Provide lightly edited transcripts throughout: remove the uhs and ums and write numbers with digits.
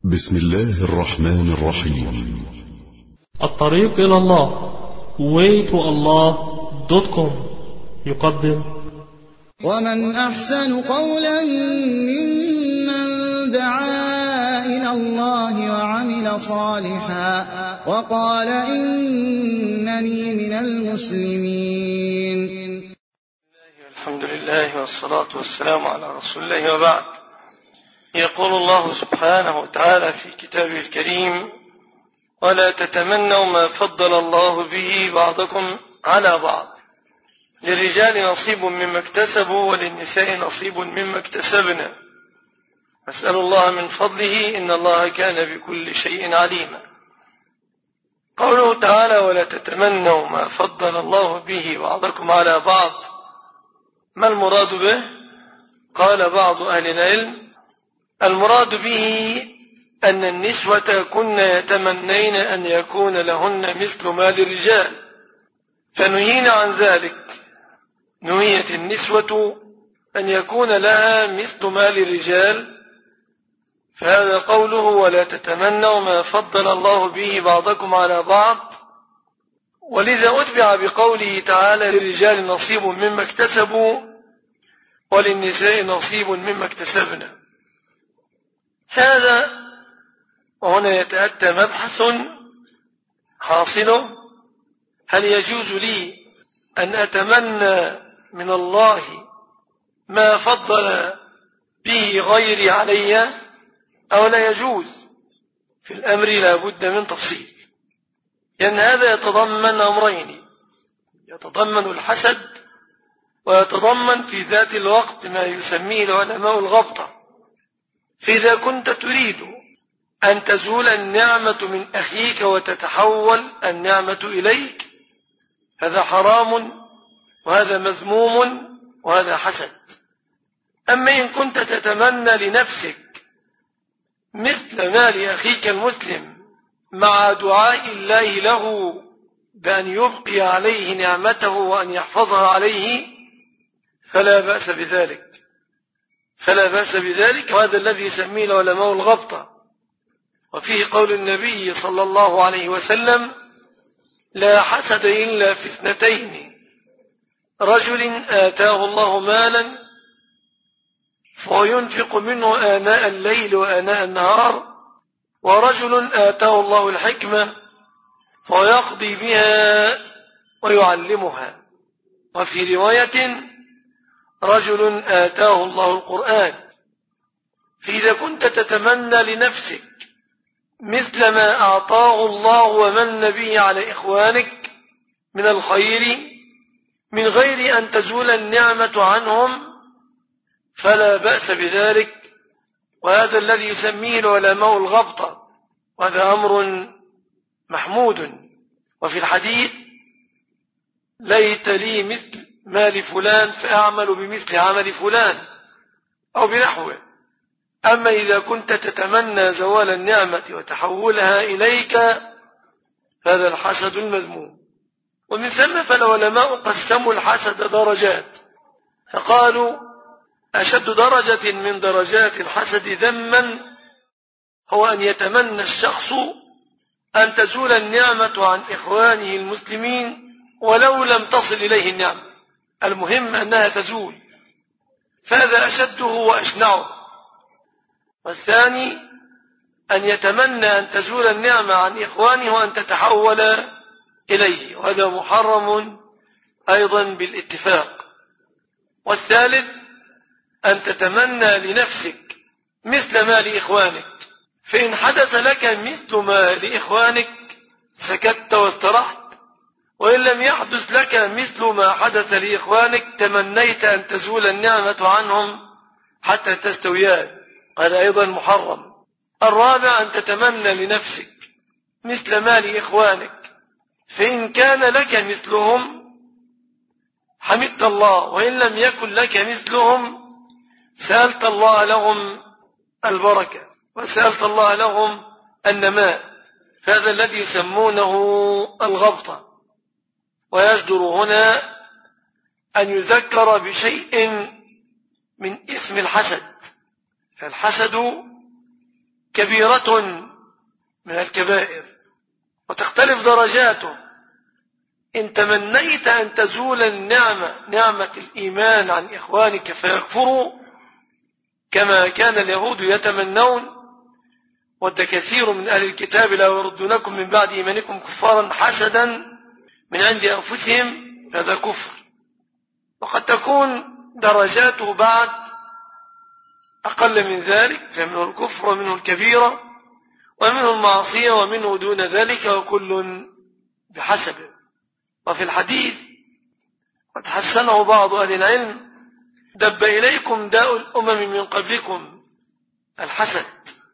بسم الله الرحمن الرحيم. الطريق إلى الله waytoallah.com يقدم: ومن أحسن قولا ممن دعا إلى الله وعمل صالحا وقال إنني من المسلمين. الحمد لله والصلاة والسلام على رسول الله، وبعد. يقول الله سبحانه وتعالى في كتابه الكريم: ولا تتمنوا ما فضل الله به بعضكم على بعض، للرجال نصيب مما اكتسبوا وللنساء نصيب مما اكتسبنا، نسأل الله من فضله إن الله كان بكل شيء عليما. قوله تعالى: ولا تتمنوا ما فضل الله به بعضكم على بعض، ما المراد به؟ قال بعض أهل العلم: المراد به أن النسوة كن يتمنين أن يكون لهن مثل ما للرجال، فنهينا عن ذلك. نهيت النسوة أن يكون لها مثل ما للرجال، فهذا قوله: ولا تتمنوا ما فضل الله به بعضكم على بعض. ولذا أتبع بقوله تعالى: للرجال نصيب مما اكتسبوا وللنساء نصيب مما اكتسبنا. هذا وهنا يتأتى مبحث حاصله: هل يجوز لي أن أتمنى من الله ما فضل به غيري علي أو لا يجوز؟ في الأمر لا بد من تفصيل، لأن هذا يتضمن أمرين: يتضمن الحسد، ويتضمن في ذات الوقت ما يسميه العلماء الغبطة. فإذا كنت تريد أن تزول النعمة من أخيك وتتحول النعمة إليك، هذا حرام وهذا مذموم وهذا حسد. أما إن كنت تتمنى لنفسك مثل ما لأخيك المسلم مع دعاء الله له بأن يبقي عليه نعمته وأن يحفظها عليه، فلا بأس بذلك، وهذا الذي يسميه العلماء الغبطة. وفيه قول النبي صلى الله عليه وسلم: لا حسد إلا في اثنتين: رجل آتاه الله مالا فينفق منه آناء الليل وآناء النهار، ورجل آتاه الله الحكمة فيقضي بها ويعلمها. وفي رواية: رجل آتاه الله القرآن. فإذا كنت تتمنى لنفسك مثل ما أعطاه الله ومن به على إخوانك من الخير من غير أن تزول النعمة عنهم، فلا بأس بذلك، وهذا الذي يسميه العلماء الغبطة، وهذا أمر محمود. وفي الحديث: ليت لي مثل ما لفلان فأعمل بمثل عمل فلان، أو بنحوه. أما إذا كنت تتمنى زوال النعمة وتحولها إليك، هذا الحسد المذموم. ومن ثم فالعلماء قسموا الحسد درجات، فقالوا: أشد درجة من درجات الحسد ذما هو أن يتمنى الشخص أن تزول النعمة عن إخوانه المسلمين ولو لم تصل إليه النعمة، المهم أنها تزول، فهذا أشده وأشنعه. والثاني أن يتمنى أن تزول النعمة عن إخوانه وأن تتحول إليه، وهذا محرم أيضا بالاتفاق. والثالث أن تتمنى لنفسك مثل ما لإخوانك، فإن حدث لك مثل ما لإخوانك سكت واسترحت، وإن لم يحدث لك مثل ما حدث لإخوانك تمنيت أن تزول النعمة عنهم حتى تستويان، هذا أيضا محرم. الرابع أن تتمنى لنفسك مثل ما لإخوانك، فإن كان لك مثلهم حمدت الله، وإن لم يكن لك مثلهم سألت الله لهم البركة وسألت الله لهم النماء، فهذا الذي يسمونه الغبطة. ويجدر هنا أن يذكر بشيء من اسم الحسد، فالحسد كبيرة من الكبائر وتختلف درجاته. إن تمنيت أن تزول نعمة الإيمان عن إخوانك فيكفروا كما كان اليهود يتمنون، ود كثير من أهل الكتاب لا يردونكم من بعد إيمانكم كفارا حسدا من عند أنفسهم، هذا كفر. وقد تكون درجاته بعد أقل من ذلك، فمنه الكفر ومنه الكبيرة ومنه المعصية ومنه دون ذلك، وكل بحسبه. وفي الحديث قد حسنه بعض أهل العلم: دب إليكم داء الأمم من قبلكم الحسد،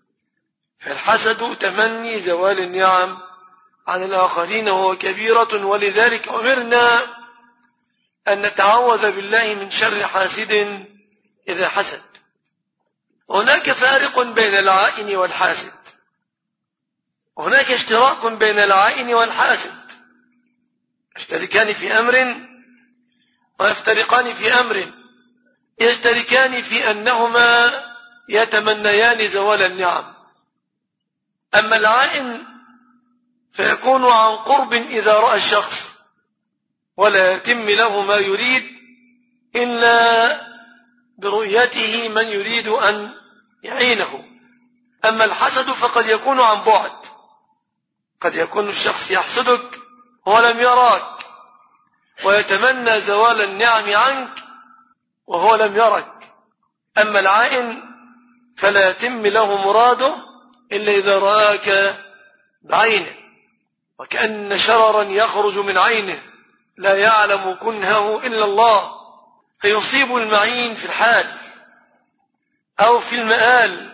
فالحسد تمني زوال النعم عن الآخرين وهو كبيرة، ولذلك أمرنا أن نتعوذ بالله من شر حاسد إذا حسد. هناك فارق بين العائن والحاسد، هناك اشتراك بين العائن والحاسد، يشتركان في أمر ويفترقان في أمر. يشتركان في أنهما يتمنيان زوال النعم. أما العائن فيكون عن قرب إذا رأى الشخص ولا يتم له ما يريد إلا برؤيته من يريد أن يعينه. أما الحسد فقد يكون عن بعد، قد يكون الشخص يحسدك ولم يراك ويتمنى زوال النعم عنك وهو لم يرك. أما العائن فلا يتم له مراده إلا إذا رآك بعينه، وكأن شررا يخرج من عينه لا يعلم كنهه إلا الله، فيصيب المعين في الحال أو في المآل،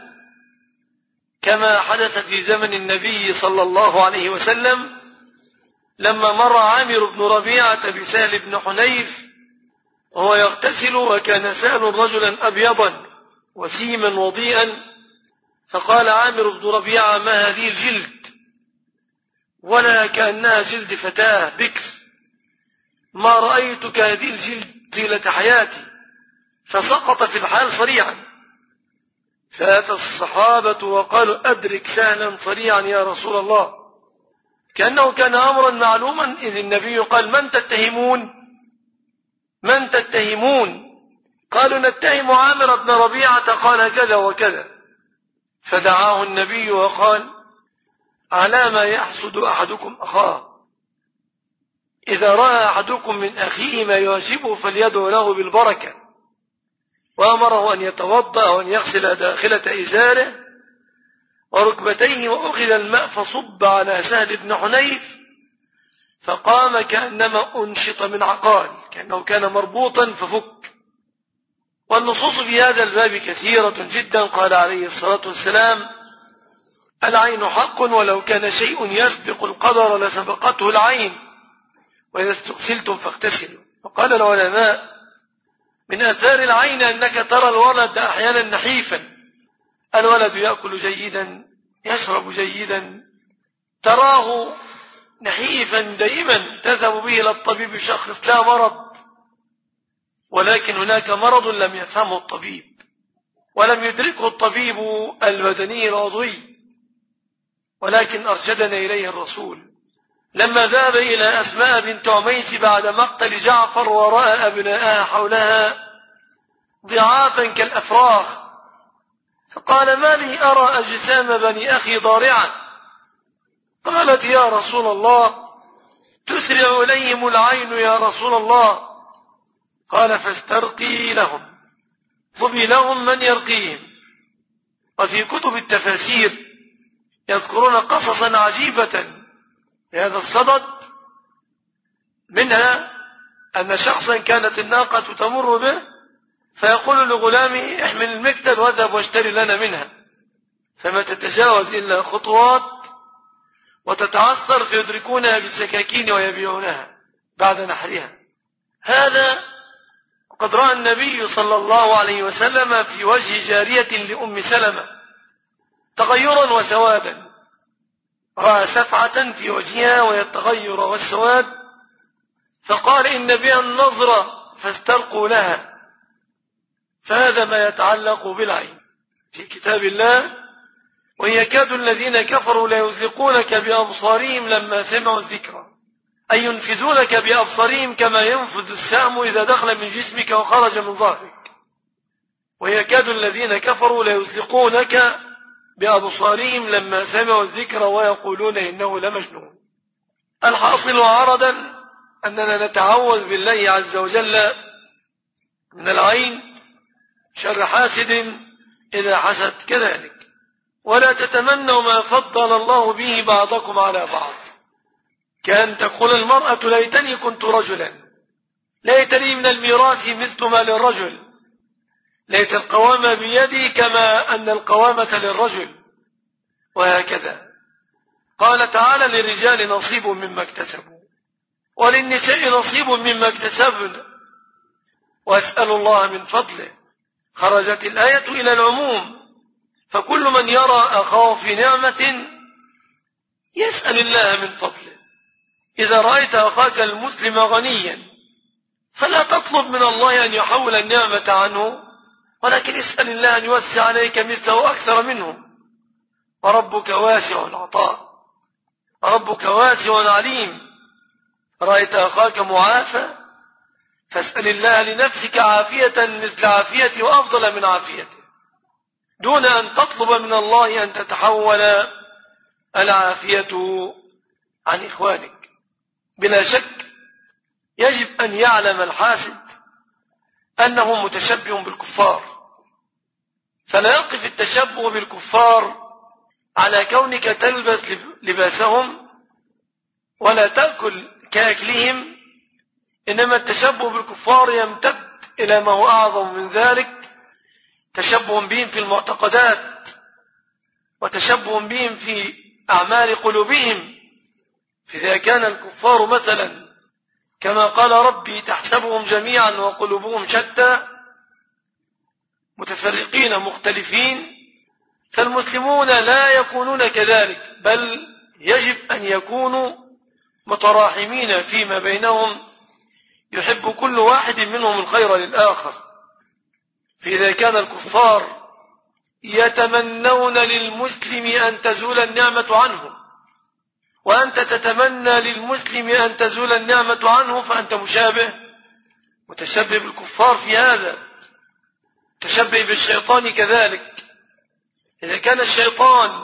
كما حدث في زمن النبي صلى الله عليه وسلم لما مر عامر بن ربيعة بسهل بن حنيف وهو يغتسل، وكان سهل رجلا أبيضا وسيما وضيئا، فقال عامر بن ربيعة: ما هذه الجلد؟ ولا كأنها جلد فتاة بكر، ما رأيتك هذه الجلد طيلة حياتي. فسقط في الحال صريعا، فأتى الصحابة وقالوا: أدرك سهلا صريعا يا رسول الله، كأنه كان أمرا معلوما. إذ النبي قال: من تتهمون؟ من تتهمون؟ قالوا: نتهم عامر بن ربيعة قال كذا وكذا. فدعاه النبي وقال: على ما يحسد أحدكم أخاه؟ إذا رأى أحدكم من أخيه ما يعجبه فليدعو له بالبركة. وأمره أن يتوضأ وأن يغسل داخلة إزاره وركبتيه، وأخذ الماء فصب على سهل بن حنيف فقام كأنما أنشط من عقال، كأنه كان مربوطا ففك. والنصوص في هذا الباب كثيرة جدا. قال عليه الصلاة والسلام: العين حق، ولو كان شيء يسبق القدر لسبقته العين، وإذا استغسلتم فاغتسلوا. وقال العلماء: من آثار العين أنك ترى الولد أحيانا نحيفا، الولد يأكل جيدا يشرب جيدا، تراه نحيفا دائما، تذهب به إلى الطبيب يشخص لا مرض، ولكن هناك مرض لم يفهمه الطبيب ولم يدركه الطبيب البدني العضوي، ولكن أرشدنا إليه الرسول لما ذهب إلى أسماء بنت عميس بعد مقتل جعفر ورأى أبناءها حولها ضعافا كالأفراخ، فقال: ما لي أرى أجسام بني أخي ضارعا؟ قالت: يا رسول الله، تسرع إليهم العين يا رسول الله. قال: فاسترقي لهم، طبي لهم من يرقيهم. وفي كتب التفاسير يذكرون قصصا عجيبة بهذا الصدد، منها أن شخصا كانت الناقة تمر به فيقول لغلامه: احمل المكتل واذهب واشتري لنا منها، فما تتجاوز إلا خطوات وتتعثر فيدركونها بالسكاكين ويبيعونها بعد نحرها. هذا قد رأى النبي صلى الله عليه وسلم في وجه جارية لأم سلمة تغيرا وسوادا، رأى سفعة في وجهها وهي التغير والسواد، فقال: إن بها النظرة فاسترقوا لها. فهذا ما يتعلق بالعين. في كتاب الله وإن يكاد الذين كفروا ليزلقونك بأبصارهم لما سمعوا الذكر، أي ينفذونك بأبصارهم كما ينفذ السهم إذا دخل من جسمك وخرج من ظهرك. ويكاد الذين كفروا ليزلقونك بأبصارهم لما سمعوا الذكر ويقولون إنه لمجنون. الحاصل عرضا أننا نتعوذ بالله عز وجل من العين، شر حاسد إذا حسد كذلك. ولا تتمنوا ما فضل الله به بعضكم على بعض، كأن تقول المرأة ليتني كنت رجلا، ليتني من الميراث مثل ما للرجل، ليت القوام بيدي كما أن القوامة للرجل، وهكذا. قال تعالى للرجال نصيب مما اكتسبوا وللنساء نصيب مما اكتسبن واسألوا الله من فضله. خرجت الآية إلى العموم، فكل من يرى أخاه في نعمة يسأل الله من فضله. إذا رأيت أخاك المسلم غنيا فلا تطلب من الله أن يحول النعمة عنه، ولكن اسأل الله أن يوسع عليك مثله أكثر منه. وربك واسع العطاء، ربك واسع عليم. رأيت أخاك معافى فاسأل الله لنفسك عافية مثل عافيته وأفضل من عافيته، دون أن تطلب من الله أن تتحول العافية عن إخوانك. بلا شك يجب أن يعلم الحاسد أنه متشبه بالكفار، فلا يقف التشبه بالكفار على كونك تلبس لباسهم ولا تأكل كأكلهم، إنما التشبه بالكفار يمتد إلى ما هو أعظم من ذلك، تشبه بهم في المعتقدات وتشبه بهم في أعمال قلوبهم. فإذا كان الكفار مثلا كما قال ربي تحسبهم جميعا وقلوبهم شتى متفرقين مختلفين، فالمسلمون لا يكونون كذلك، بل يجب أن يكونوا متراحمين فيما بينهم، يحب كل واحد منهم الخير للآخر. فإذا كان الكفار يتمنون للمسلم أن تزول النعمة عنه وأنت تتمنى للمسلم أن تزول النعمة عنه، فأنت متشبه بالكفار في هذا، تشبه بالشيطان كذلك. إذا كان الشيطان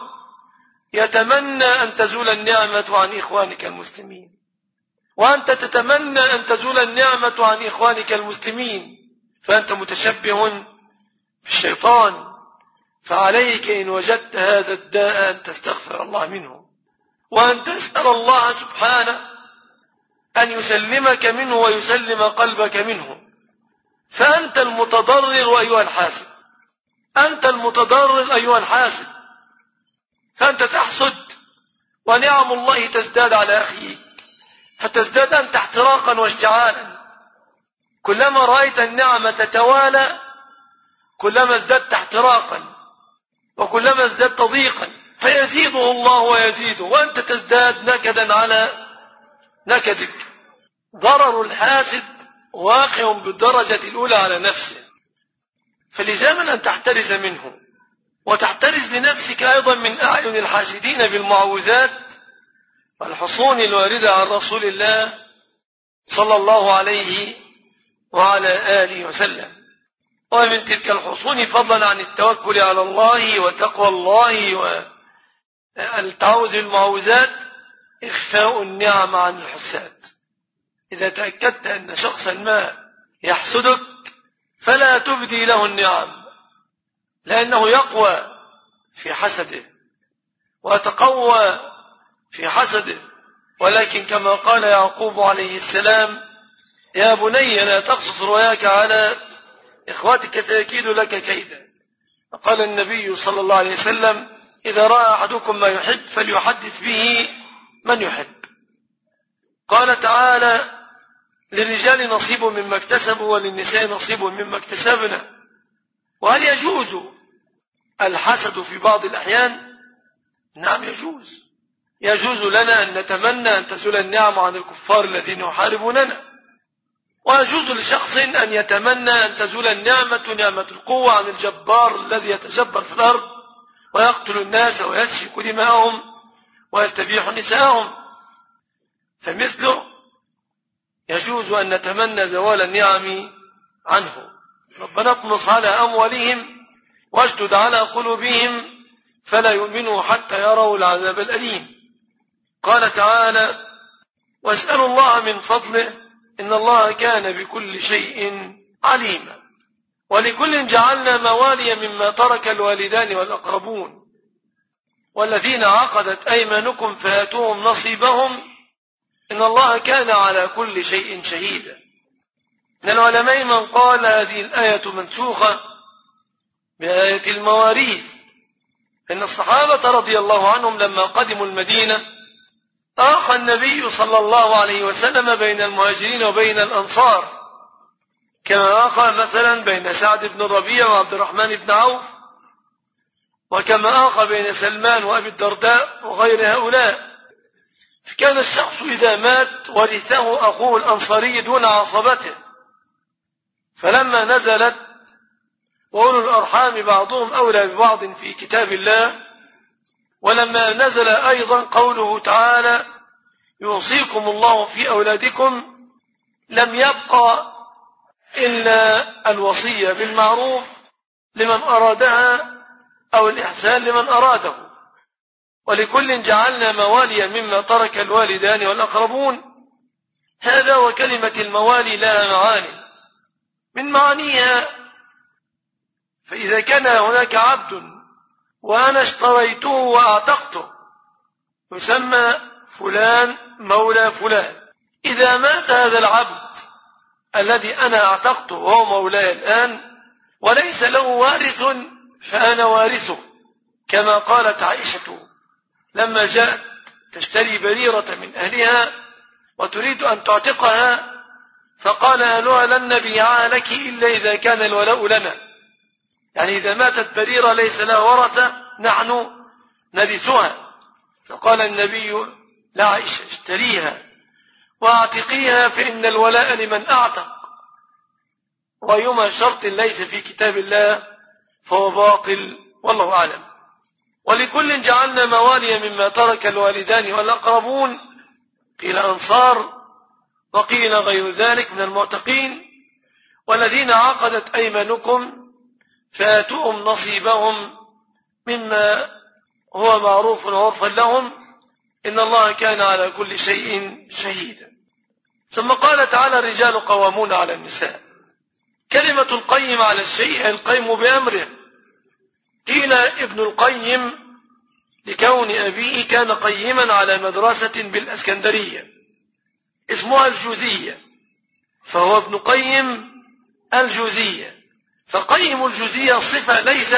يتمنى أن تزول النعمة عن إخوانك المسلمين وأنت تتمنى أن تزول النعمة عن إخوانك المسلمين، فأنت متشبه بالشيطان. فعليك إن وجدت هذا الداء أن تستغفر الله منه وأن تسأل الله سبحانه أن يسلمك منه ويسلم قلبك منه. فأنت المتضرر أيها الحاسد، أنت المتضرر أيها الحاسد، فأنت تحسد ونعم الله تزداد على أخيك، فتزداد أنت احتراقا واشتعالا. كلما رأيت النعمة تتوالى كلما ازددت احتراقا وكلما ازددت ضيقا، فيزيده الله ويزيده وأنت تزداد نكدا على نكدك. ضرر الحاسد واقع بالدرجة الأولى على نفسه، فلزاما أن تحترز منه وتحترز لنفسك أيضا من أعين الحاسدين بالمعوذات والحصون الواردة عن رسول الله صلى الله عليه وعلى آله وسلم. ومن تلك الحصون فضلا عن التوكل على الله وتقوى الله والتعوذ بالمعوذات إخفاء النعم عن الحساد. إذا تأكدت أن شخصا ما يحسدك فلا تبدي له النعم، لأنه يقوى في حسده ويتقوى في حسده. ولكن كما قال يعقوب عليه السلام يا بني لا تقصص رؤياك على إخواتك فيكيدوا لك كيدا. وقال النبي صلى الله عليه وسلم إذا رأى أحدكم ما يحب فليحدث به من يحب. قال تعالى للرجال نصيب مما اكتسبوا وللنساء نصيب مما اكتسبنا. وهل يجوز الحسد في بعض الأحيان؟ نعم يجوز لنا أن نتمنى أن تزول النعم عن الكفار الذين يحاربوننا، ويجوز لشخص أن يتمنى أن تزول النعمة نعمة القوة عن الجبار الذي يتجبر في الأرض ويقتل الناس ويسفك دماءهم ويستبيح نساءهم، فمثله يجوز أن نتمنى زوال النعم عنه. ربنا اطمس على أموالهم واشدد على قلوبهم فلا يؤمنوا حتى يروا العذاب الأليم. قال تعالى: واسألوا الله من فضله إن الله كان بكل شيء عليما. ولكل جعلنا موالي مما ترك الوالدان والأقربون والذين عقدت أيمانكم فآتوهم نصيبهم إن الله كان على كل شيء شهيدا. من العلماء من قال هذه الآية منسوخة بآية المواريث، إن الصحابة رضي الله عنهم لما قدموا المدينة آخى النبي صلى الله عليه وسلم بين المهاجرين وبين الأنصار، كما آخى مثلا بين سعد بن الربيع وعبد الرحمن بن عوف، وكما آخى بين سلمان وأبي الدرداء وغير هؤلاء. فكان الشخص إذا مات ورثه أخوه الأنصاري دون عصبته، فلما نزلت وأولو الأرحام بعضهم أولى ببعض في كتاب الله، ولما نزل أيضا قوله تعالى: يوصيكم الله في أولادكم، لم يبقى إلا الوصية بالمعروف لمن أرادها أو الإحسان لمن أراده. ولكل جعلنا مواليا مما ترك الوالدان والأقربون. هذا وكلمة الموالي لها معاني، من معانيها فإذا كان هناك عبد وأنا اشتريته وأعتقته يسمى فلان مولى فلان. إذا مات هذا العبد الذي أنا أعتقته وهو مولاي الآن وليس له وارث فأنا وارثه، كما قالت عائشة لما جاءت تشتري بريرة من أهلها وتريد أن تعتقها، فقال أهلها: لن نبيعها لك إلا إذا كان الولاء لنا، يعني إذا ماتت بريرة ليس لها ورثة نحن نرثها. فقال النبي لعائشة: اشتريها واعتقيها فإن الولاء لمن أعتق، وأيما شرط ليس في كتاب الله فهو باطل، والله أعلم. ولكل جعلنا موالي مما ترك الوالدان والأقربون، قيل أنصار وقيل غير ذلك من المعتقين، والذين عقدت أيمانكم فآتوهم نصيبهم مما هو معروف وعرفا لهم إن الله كان على كل شيء شهيدا. ثم قال تعالى: الرجال قوامون على النساء. كلمة القيم على الشيء القيم بأمره. قيل ابن القيم لكون أبيه كان قيما على مدرسة بالأسكندرية اسمها الجوزية، فهو ابن قيم الجوزية. فقيم الجوزية صفة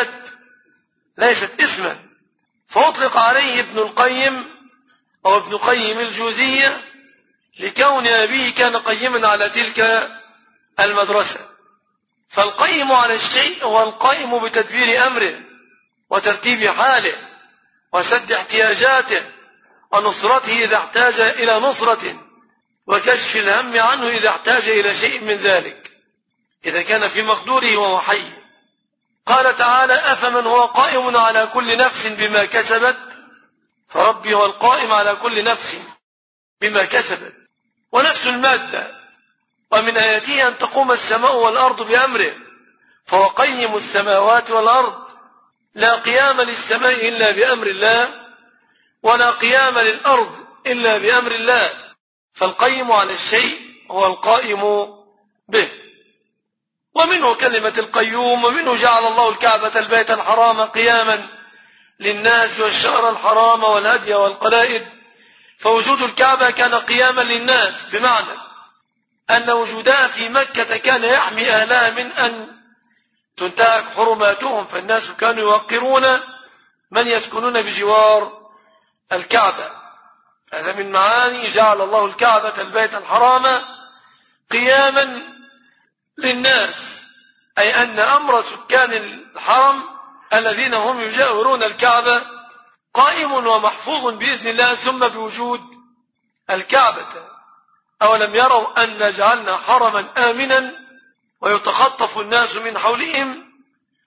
ليست اسما، فأطلق عليه ابن القيم أو ابن قيم الجوزية لكون أبيه كان قيما على تلك المدرسة. فالقيم على الشيء هو القائم بتدبير أمره وترتيب حاله وسد احتياجاته ونصرته إذا احتاج إلى نصرة وكشف الهم عنه إذا احتاج إلى شيء من ذلك، إذا كان في مقدوره وهو حي. قال تعالى: أفمن هو قائم على كل نفس بما كسبت، فربي هو القائم على كل نفس بما كسبت. ونفس المادة، ومن آياته أن تقوم السماء والأرض بأمره، فهو قيم السماوات والأرض. لا قيام للسماء إلا بأمر الله، ولا قيام للأرض إلا بأمر الله. فالقيم على الشيء هو القائم به. ومنه كلمة القيوم، ومنه جعل الله الكعبة البيت الحرام قياما للناس والشهر الحرام والهدي والقلائد. فوجود الكعبة كان قياما للناس، بمعنى أن وجودها في مكة كان يحمي أهلها من أن تنتهك حرماتهم، فالناس كانوا يوقرون من يسكنون بجوار الكعبة. هذا من معاني جعل الله الكعبة البيت الحرام قياما للناس، أي أن أمر سكان الحرم الذين هم يجاورون الكعبة قائم ومحفوظ بإذن الله ثم بوجود الكعبة. أولم يروا أن جعلنا حرما آمنا ويتخطف الناس من حولهم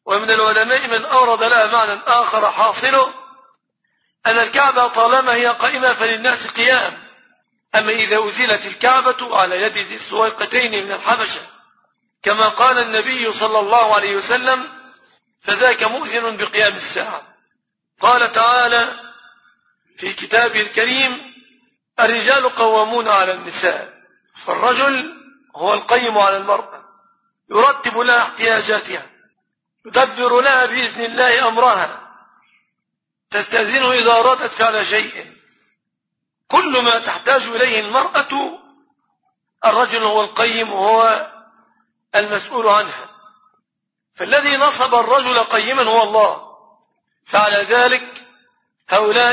ومن العلماء من أورد لها معنى آخر حاصله أن الكعبة طالما هي قائمة فللناس قيام، أما إذا أزيلت الكعبة على يد ذي السويقتين من الحبشة كما قال النبي صلى الله عليه وسلم فذاك مؤذن بقيام الساعة. قال تعالى في كتابه الكريم: الرجال قوامون على النساء، فالرجل هو القيم على المرأة، يرتب لها احتياجاتها، يدبر لها بإذن الله أمرها، تستأذنه إذا أرادت فعل شيء. كل ما تحتاج إليه المرأة الرجل هو القيم وهو المسؤول عنها. فالذي نصب الرجل قيما هو الله. فعلى ذلك هؤلاء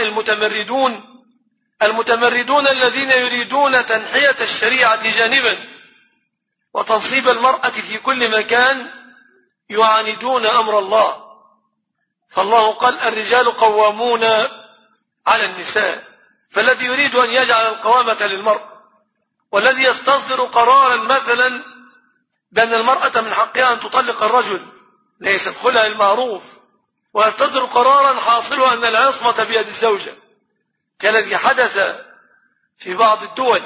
المتمردون الذين يريدون تنحية الشريعة جانبا وتنصيب المرأة في كل مكان يعاندون أمر الله. فالله قال: الرجال قوامون على النساء. فالذي يريد أن يجعل القوامة للمرأة والذي يستصدر قرارا مثلا بأن المرأة من حقها أن تطلق الرجل ليس الخلع المعروف، ويستصدر قرارا حاصله أن العصمة بيد الزوجة كالذي حدث في بعض الدول.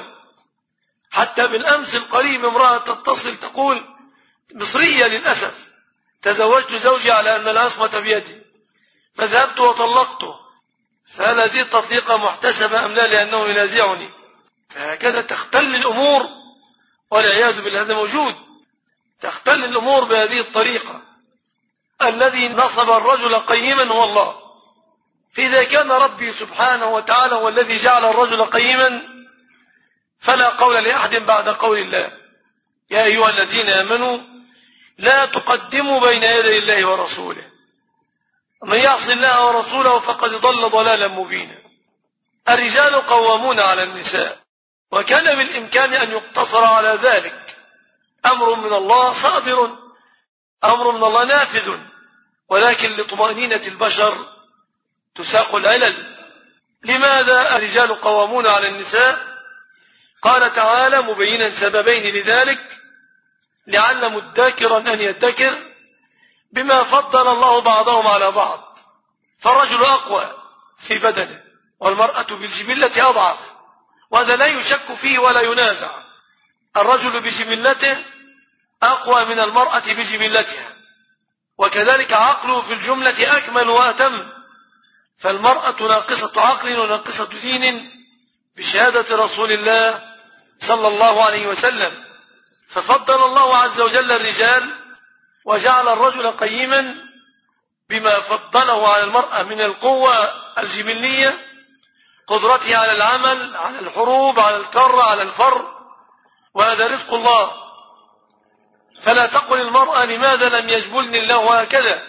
حتى بالأمس القريب امرأة تتصل تقول: مصرية للأسف، تزوجت زوجي على أن العصمة بيدي فذهبت وطلقته، فهل هذه التطليقة محتسبة أم لا لأنه ينازعني؟ فهكذا تختل الأمور والعياذ بالله. هذا موجود، تختل الأمور بهذه الطريقة. الذي نصب الرجل قيما هو الله. فإذا كان ربي سبحانه وتعالى هو الذي جعل الرجل قيما فلا قول لأحد بعد قول الله: يا أيها الذين آمنوا لا تقدموا بين يدي الله ورسوله، ومن يعص الله ورسوله فقد ضل ضلالا مبينا. الرجال قوامون على النساء، وكان بالإمكان أن يقتصر على ذلك. أمر من الله صادر، أمر من الله نافذ، ولكن لطمأنينة البشر تساق العلل. لماذا الرجال قوامون على النساء؟ قال تعالى مبينا سببين لذلك: لعل مدكرا أن يدكر بما فضل الله بعضهم على بعض. فالرجل أقوى في بدنه والمرأة بالجبلة أضعف، وهذا لا يشك فيه ولا ينازع. الرجل بجبلته أقوى من المرأة بجبلتها، وكذلك عقله في الجملة أكمل وأتم. فالمرأة ناقصة عقل وناقصة دين بشهادة رسول الله صلى الله عليه وسلم. ففضل الله عز وجل الرجال وجعل الرجل قيما بما فضله على المرأة من القوة الجبلية، قدرته على العمل، على الحروب، على الكر، على الفر، وهذا رزق الله. فلا تقل المرأة لماذا لم يجبلني الله هكذا.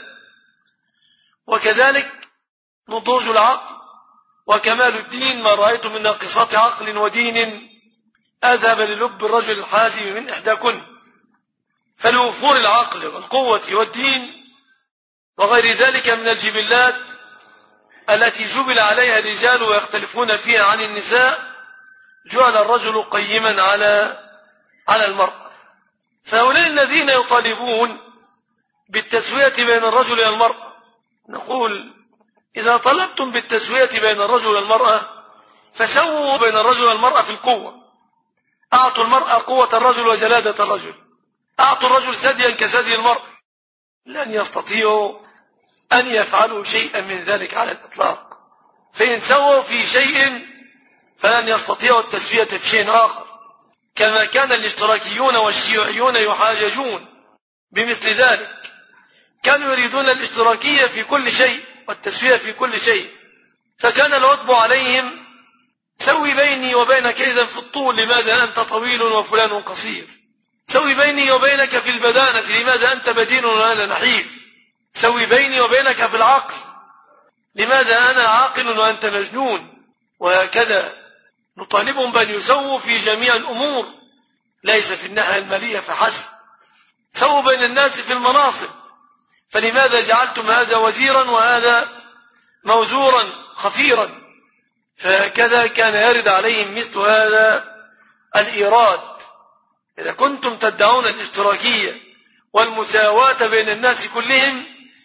وكذلك نضوج العقل وكمال الدين، ما رأيت من ناقصات عقل ودين أذهب للب الرجل الحازم من إحداكن. فلوفور العقل والقوة والدين وغير ذلك من الجبلات التي جبل عليها الرجال ويختلفون فيها عن النساء، جعل الرجل قيما على المرأة. فهؤلاء الذين يطالبون بالتسوية بين الرجل والمرأة، نقول: إذا طلبتم بالتسوية بين الرجل والمرأة فسووا بين الرجل والمرأة في القوة. أعطوا المرأة قوة الرجل وجلادة الرجل، أعطوا الرجل ثديا كثدي المرأة. لن يستطيعوا أن يفعلوا شيئا من ذلك على الإطلاق. فإن سووا في شيء فلن يستطيعوا التسوية في شيء آخر، كما كان الاشتراكيون والشيوعيون يحاججون بمثل ذلك. كانوا يريدون الاشتراكية في كل شيء والتسوية في كل شيء، فكان العتب عليهم: سوي بيني وبينك إذن في الطول، لماذا أنت طويل وفلان قصير؟ سوي بيني وبينك في البدانة، لماذا أنت بدين وأنا نحيف؟ سوي بيني وبينك في العقل، لماذا أنا عاقل وأنت مجنون؟ وهكذا نطالبهم بأن يسووا في جميع الأمور، ليس في الناحية المالية فحسب. سووا بين الناس في المناصب، فلماذا جعلتم هذا وزيرا وهذا موزورا خفيرا؟ فهكذا كان يرد عليهم مثل هذا الإيراد. إذا كنتم تدعون الاشتراكية والمساواة بين الناس كلهم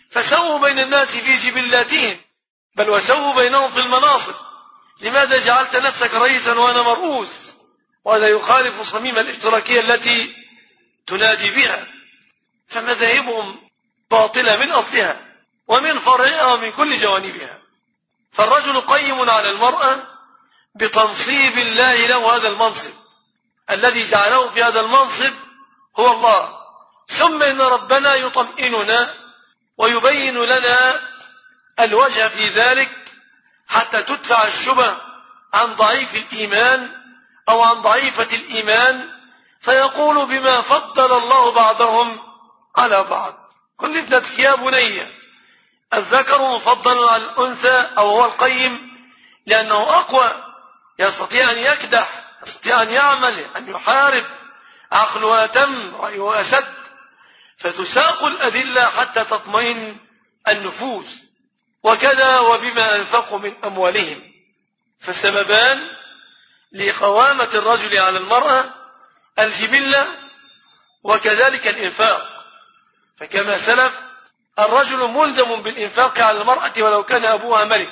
فسووا بين الناس في جبلاتهم، بل وسووا بينهم في المناصب. لماذا جعلت نفسك رئيسا وأنا مرؤوس؟ وهذا يخالف صميم الاشتراكية التي تنادي بها. فمذاهبهم باطلة من أصلها ومن فرعها ومن كل جوانبها. فالرجل قيم على المرأة بتنصيب الله له هذا المنصب. الذي جعله في هذا المنصب هو الله. ثم إن ربنا يطمئننا ويبين لنا الوجه في ذلك حتى تدفع الشبه عن ضعيف الإيمان أو عن ضعيفة الإيمان، فيقول بما فضل الله بعضهم على بعض. قل ابنتك يا بني الذكر مفضل على الأنثى، أو هو القيم لأنه أقوى، يستطيع أن يكدح، يستطيع أن يعمل، أن يحارب، عقلها أتم، رأيه أسد. فتساق الأدلة حتى تطمئن النفوس. وكذا وبما أنفقوا من أموالهم. فالسببان لقوامة الرجل على المرأة الجبلة وكذلك الإنفاق. فكما سلف الرجل ملزم بالإنفاق على المرأة ولو كان أبوها ملك،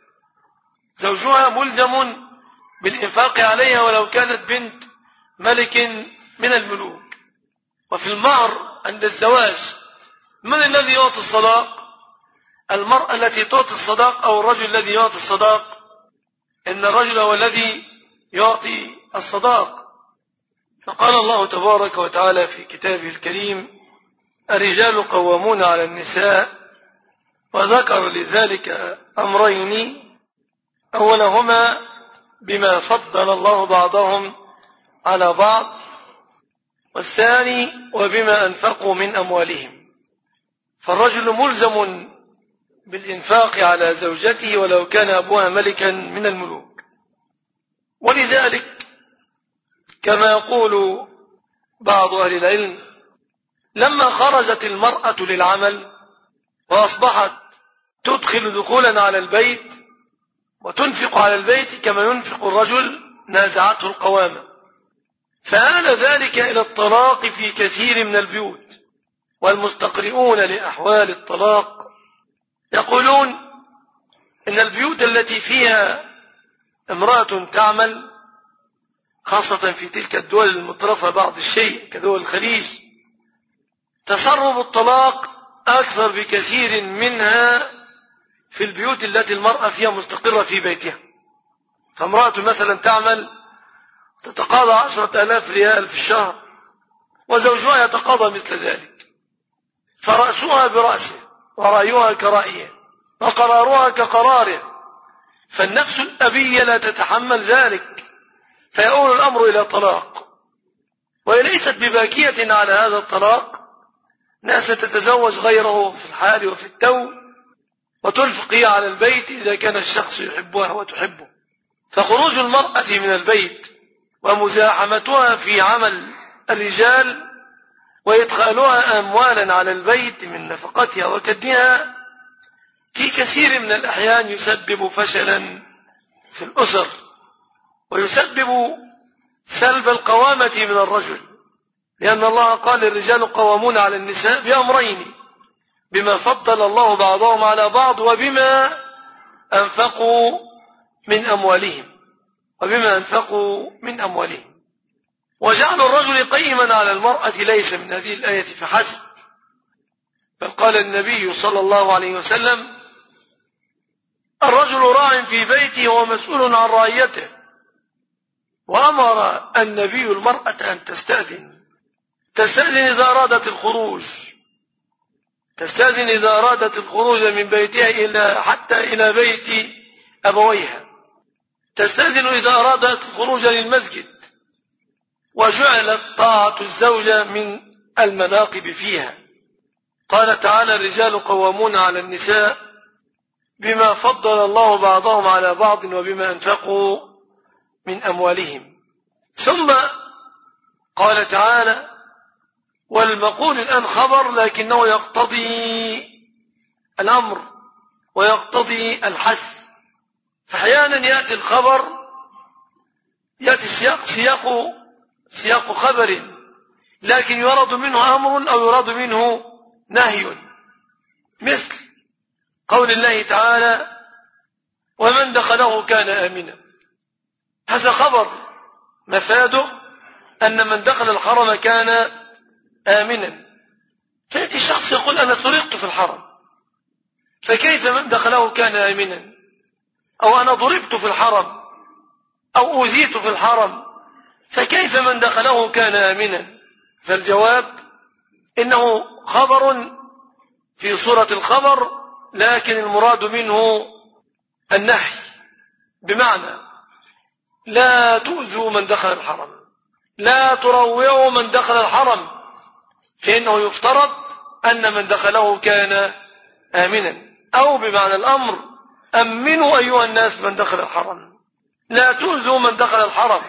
زوجها ملزم بالإنفاق عليها ولو كانت بنت ملك من الملوك. وفي المهر عند الزواج من الذي يعطي الصداق؟ المرأة التي تعطي الصداق أو الرجل الذي يعطي الصداق؟ إن الرجل هو الذي يعطي الصداق. فقال الله تبارك وتعالى في كتابه الكريم: الرجال قوامون على النساء، وذكر لذلك أمرين: أولهما بما فضل الله بعضهم على بعض، والثاني وبما أنفقوا من أموالهم. فالرجل ملزم بالإنفاق على زوجته ولو كان أبوها ملكا من الملوك. ولذلك كما يقول بعض أهل العلم: لما خرجت المرأة للعمل وأصبحت تدخل دخولا على البيت وتنفق على البيت كما ينفق الرجل، نازعته القوامة، فآل ذلك إلى الطلاق في كثير من البيوت. والمستقرئون لأحوال الطلاق يقولون إن البيوت التي فيها امرأة تعمل، خاصة في تلك الدول المترفة بعض الشيء كدول الخليج، تسرب الطلاق أكثر بكثير منها في البيوت التي المرأة فيها مستقرة في بيتها. فامرأة مثلا تعمل تتقاضى 10,000 ريال في الشهر، وزوجها يتقاضى مثل ذلك، فرأسها برأسه ورأيها كرأيه وقرارها كقراره، فالنفس الأبية لا تتحمل ذلك، فيؤول الأمر إلى طلاق. وهي ليست بباكية على هذا الطلاق، ناس تتزوج غيره في الحال وفي التو، وتنفق هي على البيت إذا كان الشخص يحبها وتحبه. فخروج المرأة من البيت ومزاحمتها في عمل الرجال وإدخالها أموالا على البيت من نفقتها وكدها في كثير من الأحيان يسبب فشلا في الأسر، ويسبب سلب القوامة من الرجل، لأن الله قال: الرجال قوامون على النساء بأمرين: بما فضل الله بعضهم على بعض، وبما أنفقوا من أموالهم. وجعل الرجل قيما على المرأة ليس من هذه الآية فحسب، بل قال النبي صلى الله عليه وسلم: الرجل راع في بيته ومسؤول عن رعيته. وأمر النبي المرأة أن تستأذن إذا أرادت الخروج من بيتها حتى إلى بيت أبويها، تستأذن إذا أرادت الخروج للمسجد. وجعلت طاعة الزوجة من المناقب فيها. قال تعالى: الرجال قوامون على النساء بما فضل الله بعضهم على بعض وبما أنفقوا من أموالهم. ثم قال تعالى: والمقول الآن خبر لكنه يقتضي الأمر ويقتضي الحث. فأحيانا يأتي الخبر، يأتي سياق خبر، لكن يراد منه أمر أو يراد منه نهي. مثل قول الله تعالى ومن دخله كان آمنا. هذا خبر مفاده أن من دخل الحرم كان آمنا. فيأتي شخص يقول أنا سرقت في الحرم، فكيف من دخله كان آمنا؟ أو أنا ضربت في الحرم أو أوذيت في الحرم، فكيف من دخله كان آمنا؟ فالجواب إنه خبر في صورة الخبر، لكن المراد منه النهي، بمعنى لا تؤذوا من دخل الحرم، لا تروعوا من دخل الحرم، فإنه يفترض أن من دخله كان آمنا. أو بمعنى الأمر أمنوا أيها الناس من دخل الحرم، لا تؤذوا من دخل الحرم.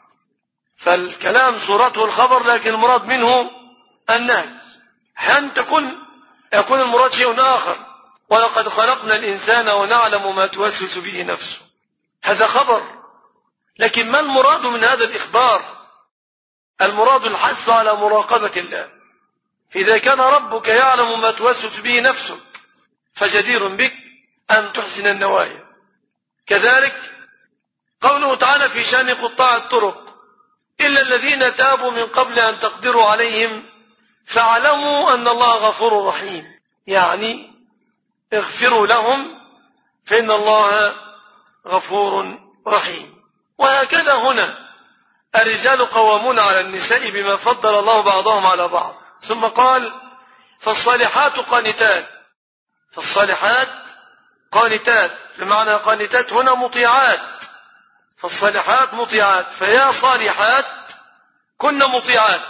فالكلام صورته الخبر، لكن المراد منه النهي. أن يكون المراد شيء آخر، ولقد خلقنا الإنسان ونعلم ما توسوس به نفسه. هذا خبر، لكن ما المراد من هذا الإخبار؟ المراد الحث على مراقبة الله. فإذا كان ربك يعلم ما توسوس به نفسك فجدير بك أن تحسن النوايا. كذلك قوله تعالى في شأن قطاع الطرق إلا الذين تابوا من قبل أن تقدروا عليهم فاعلموا أن الله غفور رحيم، يعني اغفروا لهم فإن الله غفور رحيم. وهكذا هنا الرجال قوامون على النساء بما فضل الله بعضهم على بعض. ثم قال فالصالحات قانتات. فالصالحات قانتات بمعنى قانتات هنا مطيعات، فالصالحات مطيعات، فيا صالحات كن مطيعات.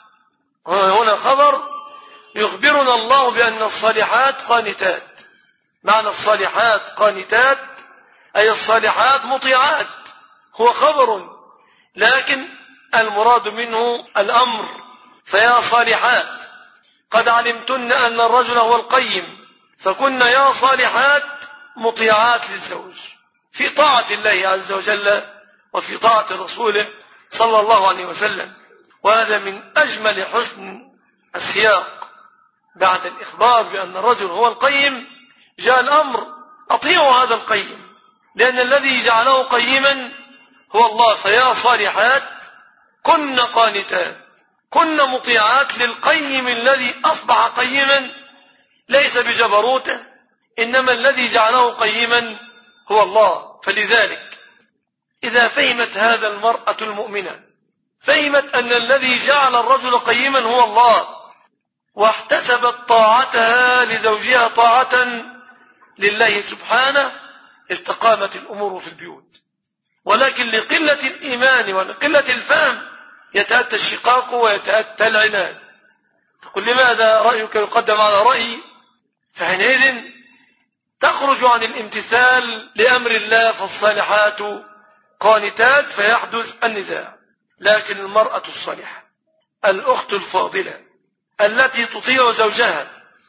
هنا خبر يخبرنا الله بأن الصالحات قانتات. معنى الصالحات قانتات أي الصالحات مطيعات، هو خبر، لكن المراد منه الأمر. فيا صالحات قد علمتن أن الرجل هو القيم، فكن يا صالحات مطيعات للزوج في طاعة الله عز وجل وفي طاعة رسوله صلى الله عليه وسلم. وهذا من أجمل حسن السياق. بعد الإخبار بأن الرجل هو القيم جاء الأمر أطيعوا هذا القيم، لأن الذي جعله قيما هو الله. فيا صالحات كن قانتات، كن مطيعات للقيم الذي أصبح قيما ليس بجبروته، إنما الذي جعله قيما هو الله. فلذلك إذا فهمت هذا المرأة المؤمنة، فهمت أن الذي جعل الرجل قيما هو الله، واحتسبت طاعتها لزوجها طاعة لله سبحانه، استقامت الأمور في البيوت. ولكن لقلة الإيمان ولقلة الفهم يتأتى الشقاق ويتأتى العناد. تقول لماذا رأيك يقدم على رأيي؟ فحينئذ تخرج عن الامتثال لأمر الله. فالصالحات قانتات فيحدث النزاع. لكن المرأة الصالحة الأخت الفاضلة التي تطيع زوجها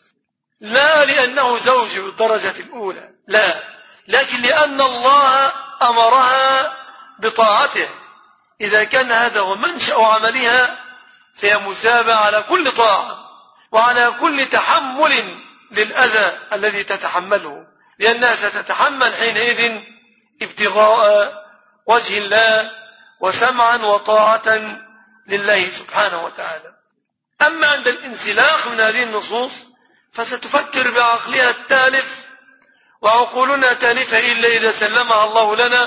لا لأنه زوج بالدرجة الأولى، لا، لكن لأن الله أمرها بطاعته، إذا كان هذا هو منشأ عملها فهي مثابة على كل طاعة وعلى كل تحمل للأذى الذي تتحمله، لأنها ستتحمل حينئذ ابتغاء وجه الله وسمعا وطاعة لله سبحانه وتعالى. أما عند الانسلاخ من هذه النصوص فستفكر بعقلها التالف، وعقولنا تالفة إلا إذا سلمها الله لنا.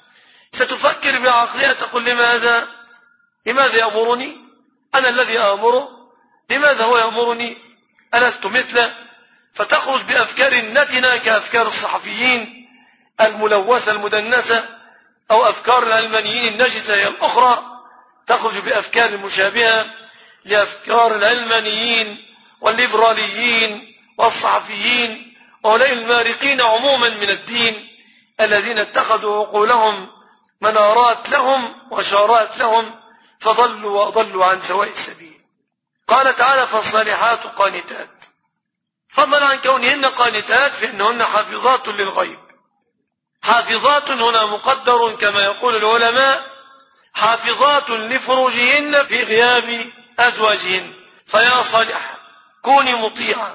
ستفكر بعقلها تقول لماذا يأمرني؟ أنا الذي أمره، لماذا هو يأمرني؟ ألست مثله؟ فتخرج بأفكار نتنة كأفكار الصحفيين الملوثة المدنسة، أو أفكار العلمانيين النجسة هي الأخرى، تخرج بأفكار مشابهة لأفكار العلمانيين والليبراليين والصحفيين وهؤلاء المارقين عموما من الدين، الذين اتخذوا عقولهم منارات لهم وشارات لهم فضلوا وأضلوا عن سواء السبيل. قال تعالى فالصالحات قانتات، فضلا عن كونهن قانتات فإنهن حافظات للغيب. حافظات هنا مقدر كما يقول العلماء، حافظات لفروجهن في غياب أزواجهن. فيا صالحة كوني مطيعة،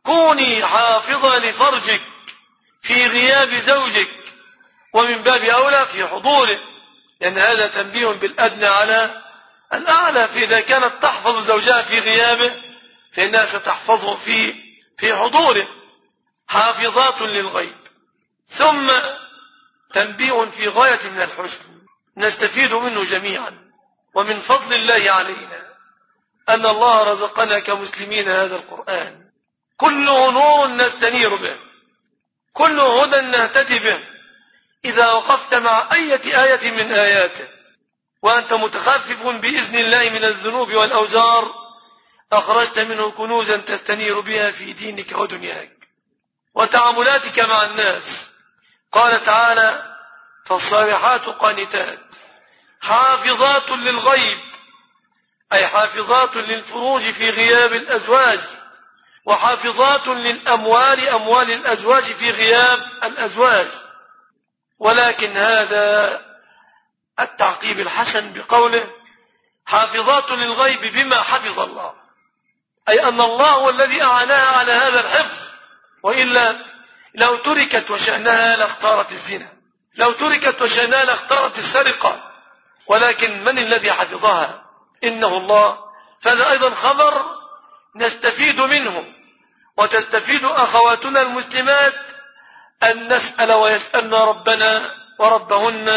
كوني حافظة لفرجك في غياب زوجك، ومن باب أولى في حضوره، لأن هذا تنبيه بالأدنى على الأعلى. فإذا كانت تحفظ زوجها في غيابه فإنها ستحفظه في حضوره. حافظات للغيب. ثم تنبيه في غاية من الحسن نستفيد منه جميعا، ومن فضل الله علينا أن الله رزقنا كمسلمين هذا القرآن، كله نور نستنير به، كله هدى نهتدي به. إذا وقفت مع آية من آياته وأنت متخفف بإذن الله من الذنوب والأوزار، أخرجت منه كنوزا تستنير بها في دينك ودنياك وتعاملاتك مع الناس. قال تعالى: فالصالحات قانتات حافظات للغيب، أي حافظات للفروج في غياب الأزواج، وحافظات للأموال، أموال الأزواج في غياب الأزواج. ولكن هذا التعقيب الحسن بقوله حافظات للغيب بما حفظ الله، أي أن الله هو الذي أعانها على هذا الحفظ، وإلا لو تركت وشأنها لاختارت الزنا، لو تركت وشأنها لاختارت السرقة، ولكن من الذي حفظها؟ إنه الله. فهذا أيضا خبر نستفيد منه، وتستفيد أخواتنا المسلمات أن نسأل ويسألنا ربنا وربهن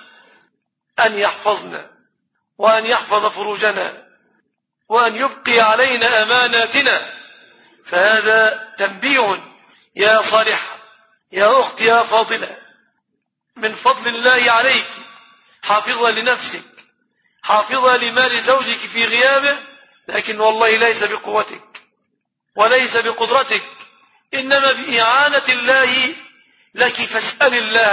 أن يحفظنا، وأن يحفظ فروجنا، وأن يبقي علينا أماناتنا. فهذا تنبيه يا صالحة، يا أختي، يا فاضلة، من فضل الله عليك، حافظة لنفسك، حافظة لمال زوجك في غيابه، لكن والله ليس بقوتك وليس بقدرتك، إنما بإعانة الله لك. فاسأل الله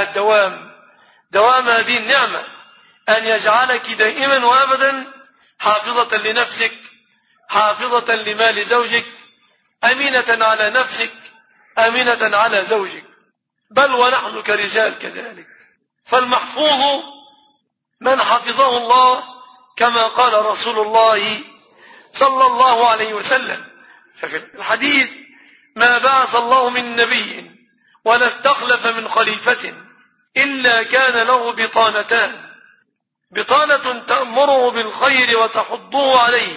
دوام هذه النعمة، أن يجعلك دائما وأبدا حافظة لنفسك، حافظة لمال زوجك، أمينة على نفسك، أمينة على زوجك. بل ونحن كرجال كذلك. فالمحفوظ من حفظه الله، كما قال رسول الله صلى الله عليه وسلم في الحديث: ما بعث الله من نبي ولا استخلف من خليفة إلا كان له بطانتان، بطانة تأمره بالخير وتحضه عليه،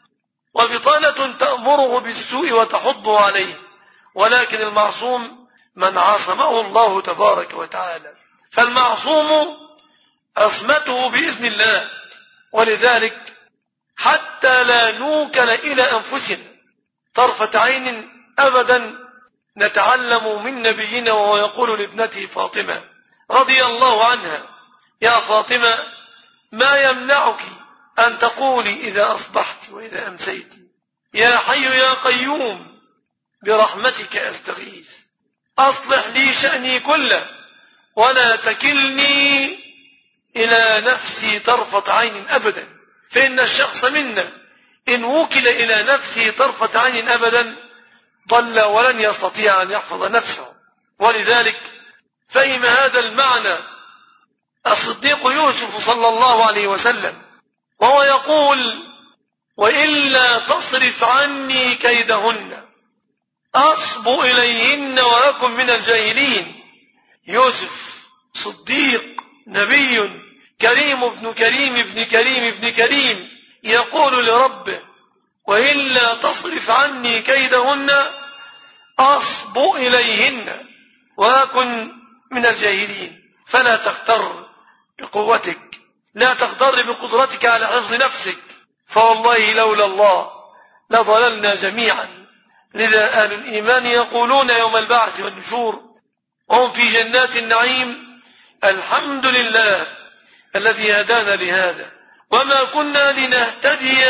وبطانة تأمره بالسوء وتحضه عليه. ولكن المعصوم من عصمه الله تبارك وتعالى، فالمعصوم عصمته بإذن الله. ولذلك حتى لا نوكل إلى أنفسنا طرفة عين أبدا نتعلم من نبينا، وهو يقول لابنته فاطمة رضي الله عنها: يا فاطمة، ما يمنعك أن تقولي إذا أصبحت وإذا أمسيت: يا حي يا قيوم برحمتك أستغيث، أصلح لي شأني كله ولا تكلني إلى نفسي طرفة عين أبدا. فإن الشخص منا إن وكل إلى نفسه طرفة عين أبدا ضل ولن يستطيع أن يحفظ نفسه. ولذلك فهم هذا المعنى الصديق يوسف صلى الله عليه وسلم، وهو يقول: وإلا تصرف عني كيدهن أصب إليهن وأكن من الجاهلين. يوسف صديق نبي كريم ابن كريم ابن كريم ابن كريم، يقول لربه: وإلا تصرف عني كيدهن أصب إليهن وأكن من الجاهلين. فلا تغتر بقوتك، لا تغتر بقدرتك على حفظ نفسك، فوالله لولا الله لضللنا جميعا. لذا أهل الإيمان يقولون يوم البعث والنشور وهم في جنات النعيم: الحمد لله الذي هدانا لهذا وما كنا لنهتدي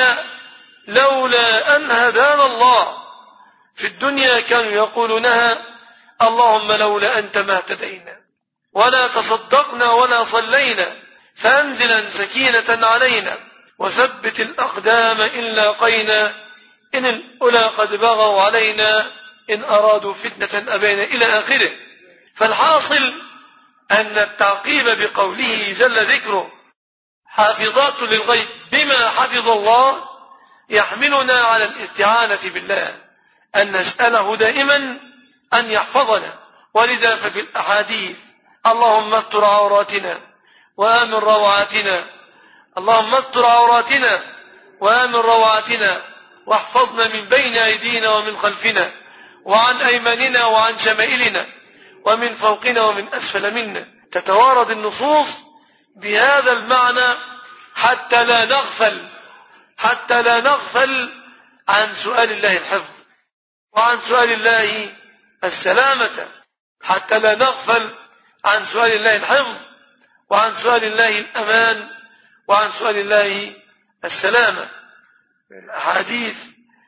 لولا أن هدانا الله. في الدنيا كانوا يقولونها: اللهم لولا أنت ما اهتدينا ولا تصدقنا ولا صلينا، فأنزلا سكينة علينا وثبت الأقدام إن لاقينا، إن الأولى قد بغوا علينا، إن أرادوا فتنة أبينا، إلى آخره. فالحاصل أن التعقيب بقوله جل ذكره حافظات للغيب بما حفظ الله يحملنا على الاستعانة بالله، أن نسأله دائما أن يحفظنا. ولذا ففي الأحاديث: اللهم استر عوراتنا وآمن روعاتنا، اللهم استر عوراتنا وآمن روعاتنا، واحفظنا من بين أيدينا ومن خلفنا وعن أيماننا وعن شمائلنا ومن فوقنا ومن أسفل منا. تتوارد النصوص بهذا المعنى حتى لا نغفل عن سؤال الله الحفظ وعن سؤال الله السلامة، حتى لا نغفل عن سؤال الله الحفظ وعن سؤال الله الأمان وعن سؤال الله السلامة. الأحاديث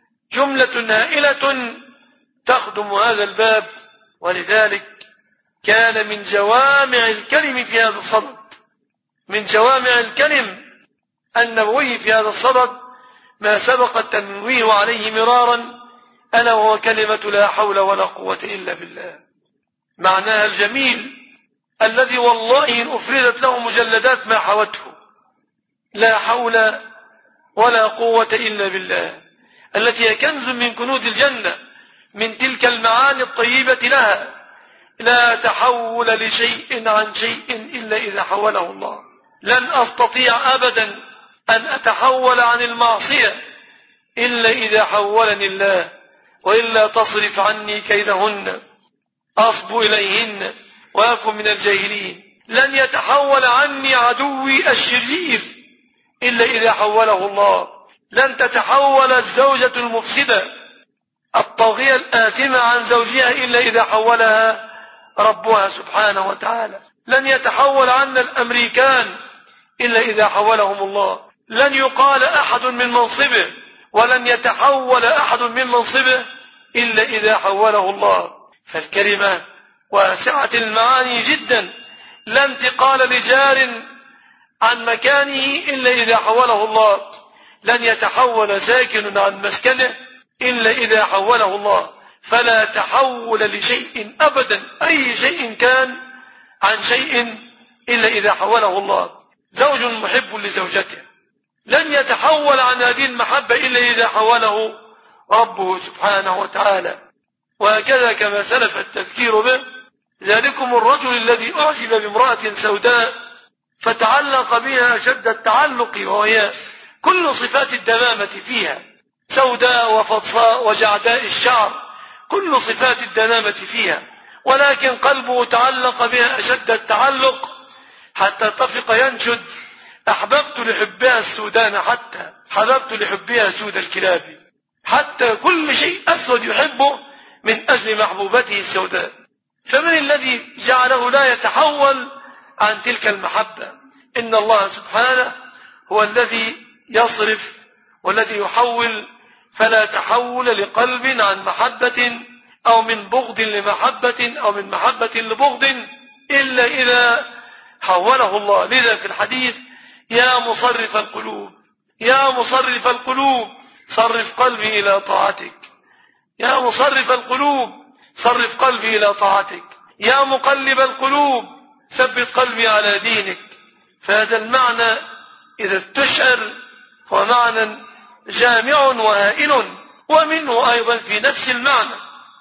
جملة هائلة تخدم هذا الباب، ولذلك كان من جوامع الكلم في هذا الصدد، من جوامع الكلم النبوي في هذا الصدد ما سبق التنويه عليه مرارا، ألا وهو كلمة لا حول ولا قوة إلا بالله. معناها الجميل الذي والله إن أفردت له مجلدات ما حوته: لا حول ولا قوة إلا بالله، التي هي كنز من كنوز الجنة، من تلك المعاني الطيبة لها: لا تحول لشيء عن شيء إلا إذا حوله الله. لن أستطيع أبدا أن أتحول عن المعصية إلا إذا حولني الله، وإلا تصرف عني كيدهن أصب إليهن وأكن من الجاهلين. لن يتحول عني عدوي الشرير إلا إذا حوله الله. لن تتحول الزوجة المفسدة الطاغية الآثمة عن زوجها إلا إذا حولها ربها سبحانه وتعالى. لن يتحول عنا الأمريكان إلا إذا حولهم الله. لن يقال أحد من منصبه ولن يتحول أحد من منصبه إلا إذا حوله الله. فالكلمة واسعة المعاني جدا. لا انتقال لجار عن مكانه إلا إذا حوله الله. لن يتحول ساكن عن مسكنه إلا إذا حوله الله. فلا تحول لشيء أبدا، أي شيء كان، عن شيء إلا إذا حوله الله. زوج محب لزوجته لن يتحول عن هذه المحبة إلا إذا حوله ربه سبحانه وتعالى. وهكذا كما سلف التذكير به: ذلكم الرجل الذي أعجب بامرأة سوداء فتعلق بها أشد التعلق، وهي كل صفات الدمامة فيها، سوداء وفضصاء وجعداء الشعر، كل صفات الدمامة فيها، ولكن قلبه تعلق بها أشد التعلق حتى طفق ينشد: أحببت لحبها السودان حتى حببت لحبها سود الكلاب. حتى كل شيء أسود يحبه من أجل محبوبته السوداء. فمن الذي جعله لا يتحول عن تلك المحبة؟ إن الله سبحانه هو الذي يصرف والذي يحول، فلا تحول لقلب عن محبة أو من بغض لمحبة أو من محبة لبغض إلا إذا حوله الله. لذا في الحديث: يا مصرف القلوب، يا مصرف القلوب صرف قلبي إلى طاعتك. يا مصرف القلوب صرف قلبي إلى طاعتك. يا مقلب القلوب ثبت قلبي على دينك. فهذا المعنى إذا استشعر هو معنى جامع وهائل. ومنه أيضا في نفس المعنى: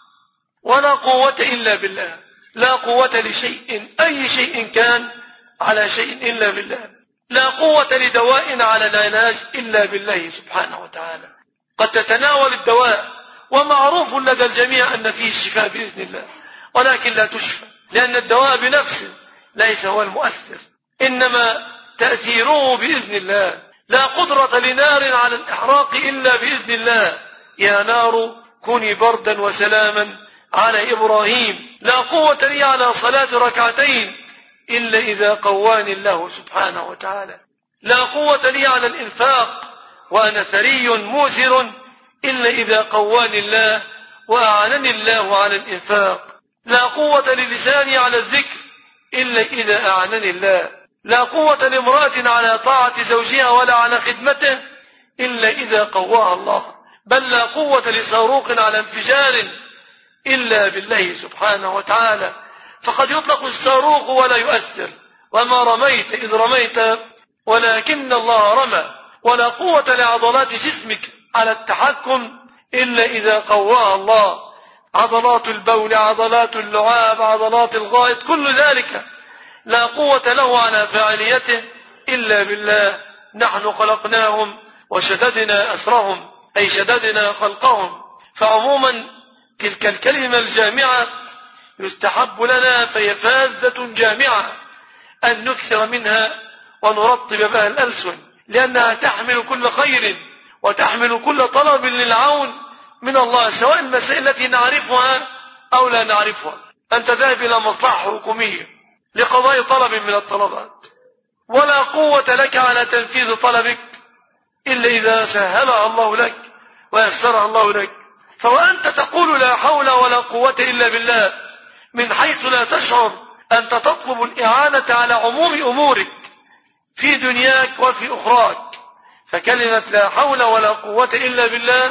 ولا قوة إلا بالله. لا قوة لشيء، أي شيء كان، على شيء إلا بالله. لا قوة لدواء على العلاج إلا بالله سبحانه وتعالى. قد تتناول الدواء ومعروف لدى الجميع أن فيه الشفاء بإذن الله، ولكن لا تشفى، لأن الدواء بنفسه ليس هو المؤثر، إنما تأثيره بإذن الله. لا قدرة لنار على الإحراق إلا بإذن الله: يا نار كوني بردا وسلاما على إبراهيم. لا قوة لي على صلاة ركعتين إلا إذا قواني الله سبحانه وتعالى. لا قوة لي على الإنفاق وأنا ثري موسر إلا إذا قواني الله وأعانني الله على الإنفاق. لا قوة للساني على الذكر إلا إذا أعانني الله. لا قوة لامرأة على طاعة زوجها ولا على خدمته إلا إذا قواها الله. بل لا قوة لصاروخ على انفجار إلا بالله سبحانه وتعالى. فقد يطلق الصاروخ ولا يؤثر: وما رميت إذ رميت ولكن الله رمى. ولا قوة لعضلات جسمك على التحكم إلا إذا قواها الله. عضلات البول، عضلات اللعاب، عضلات الغائط، كل ذلك لا قوة له على فاعليته إلا بالله. نحن خلقناهم وشددنا أسرهم، أي شددنا خلقهم. فعموما تلك الكلمة الجامعة يستحب لنا، فهي فاذة جامعة، أن نكثر منها ونرطب بها الألسن، لأنها تحمل كل خير وتحمل كل طلب للعون من الله، سواء المسائل التي نعرفها أو لا نعرفها. أنت ذاهب إلى مصلحة حكومية لقضاء طلب من الطلبات، ولا قوة لك على تنفيذ طلبك إلا إذا سهلها الله لك ويسرها الله لك. فوأنت تقول لا حول ولا قوة إلا بالله من حيث لا تشعر، أنت تطلب الإعانة على عموم أمورك في دنياك وفي أخراك. فكلمة لا حول ولا قوة إلا بالله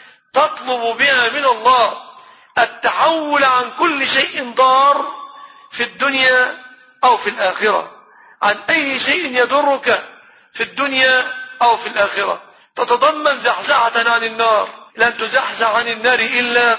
تطلب بها من الله التحول عن كل شيء ضار في الدنيا أو في الآخرة، عن أي شيء يضرك في الدنيا أو في الآخرة. تتضمن زحزحة عن النار، لن تزحزح عن النار إلا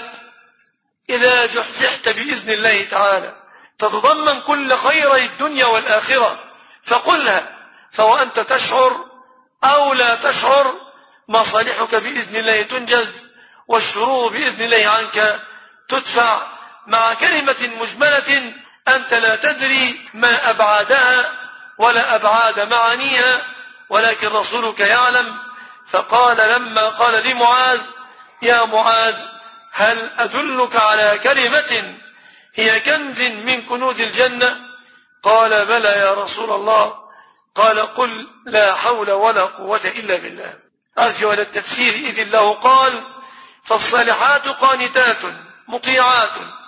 إذا زحزحت بإذن الله تعالى. تتضمن كل خيري الدنيا والآخرة، فقلها فوأنت تشعر أو لا تشعر مصالحك بإذن الله تنجز، والشرور بإذن الله عنك تدفع، مع كلمة مجملة أنت لا تدري ما أبعادها ولا أبعاد معانيها، ولكن رسولك يعلم. فقال لما قال لمعاذ: يا معاذ هل أدلك على كلمة هي كنز من كنوز الجنة؟ قال: بلى يا رسول الله. قال: قل لا حول ولا قوة إلا بالله. أرجو إلى التفسير، إذ الله قال: فالصالحات قانتات مطيعات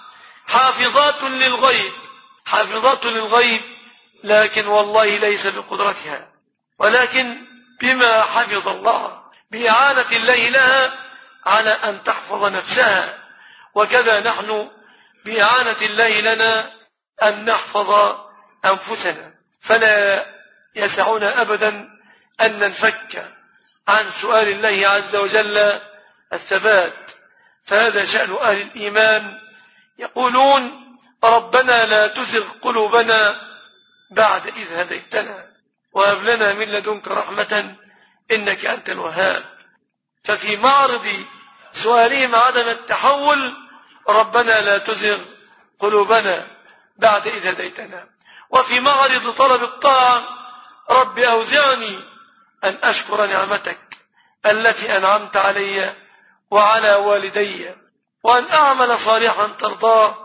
حافظات للغيب. حافظات للغيب، لكن والله ليس بقدرتها، ولكن بما حفظ الله، بإعانة الله لها على أن تحفظ نفسها. وكذا نحن بإعانة الله لنا أن نحفظ أنفسنا. فلا يسعنا أبدا أن ننفك عن سؤال الله عز وجل الثبات. فهذا شأن أهل الإيمان، يقولون: ربنا لا تزغ قلوبنا بعد إذ هديتنا وهب لنا من لدنك رحمة إنك أنت الوهاب. ففي معرض سؤالهم عدم التحول: ربنا لا تزغ قلوبنا بعد إذ هديتنا. وفي معرض طلب الطاعة: رب أوزعني أن أشكر نعمتك التي أنعمت علي وعلى والدي وأن أعمل صالحا ترضاه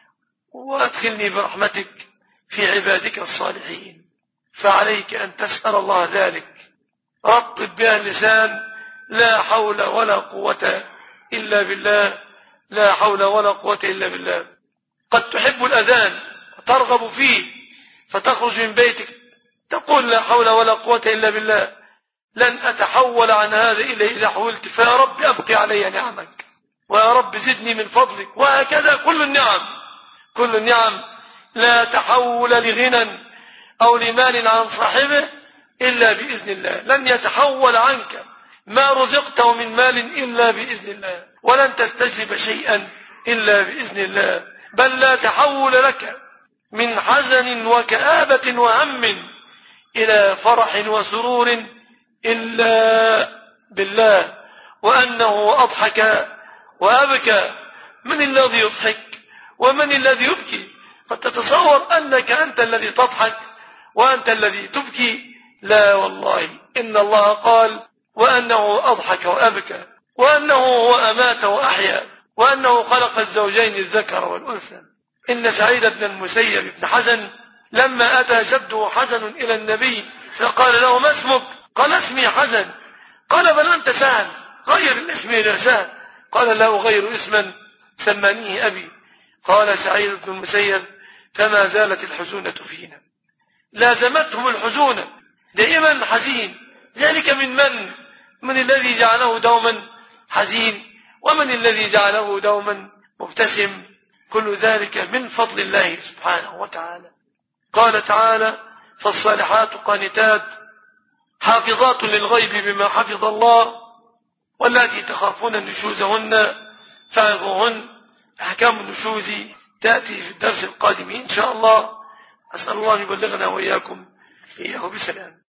وأدخلني برحمتك في عبادك الصالحين. فعليك أن تسأل الله ذلك. رطب بها اللسان: لا حول ولا قوة إلا بالله، لا حول ولا قوة إلا بالله. قد تحب الأذان وترغب فيه، فتخرج من بيتك تقول: لا حول ولا قوة إلا بالله، لن أتحول عن هذا إلا إذا حولت، فيا رب أبقي علي نعمك، ويا رب زدني من فضلك. وهكذا كل النعم، كل النعم لا تحول لغنى أو لمال عن صاحبه إلا بإذن الله. لن يتحول عنك ما رزقته من مال إلا بإذن الله، ولن تستجلب شيئا إلا بإذن الله. بل لا تحول لك من حزن وكآبة وهم إلى فرح وسرور إلا بالله، وأنه أضحك وأبكى. من الذي يضحك ومن الذي يبكي؟ قد تتصور أنك أنت الذي تضحك وأنت الذي تبكي. لا والله، إن الله قال: وأنه أضحك وأبكى، وأنه هو أمات وأحيا، وأنه خلق الزوجين الذكر والأنثى. إن سعيد بن المسيب بن حزن لما أتى جده حزن إلى النبي فقال له: ما اسمك؟ قال: اسمي حزن. قال: بل أنت سهل، غير الاسم إلى سهل. قال: لا أغير اسما سمانيه أبي. قال سعيد بن المسيب: فما زالت الحزونة فينا، لازمتهم الحزونة، دائما حزين. ذلك من الذي جعله دوما حزين، ومن الذي جعله دوما مبتسم؟ كل ذلك من فضل الله سبحانه وتعالى. قال تعالى: فالصالحات قانتات حافظات للغيب بما حفظ الله، واللاتي تخافون نشوزهن فعظوهن. أحكام النشوز تأتي في الدرس القادم إن شاء الله. أسأل الله أن يبلغنا وإياكم إياه بسلام.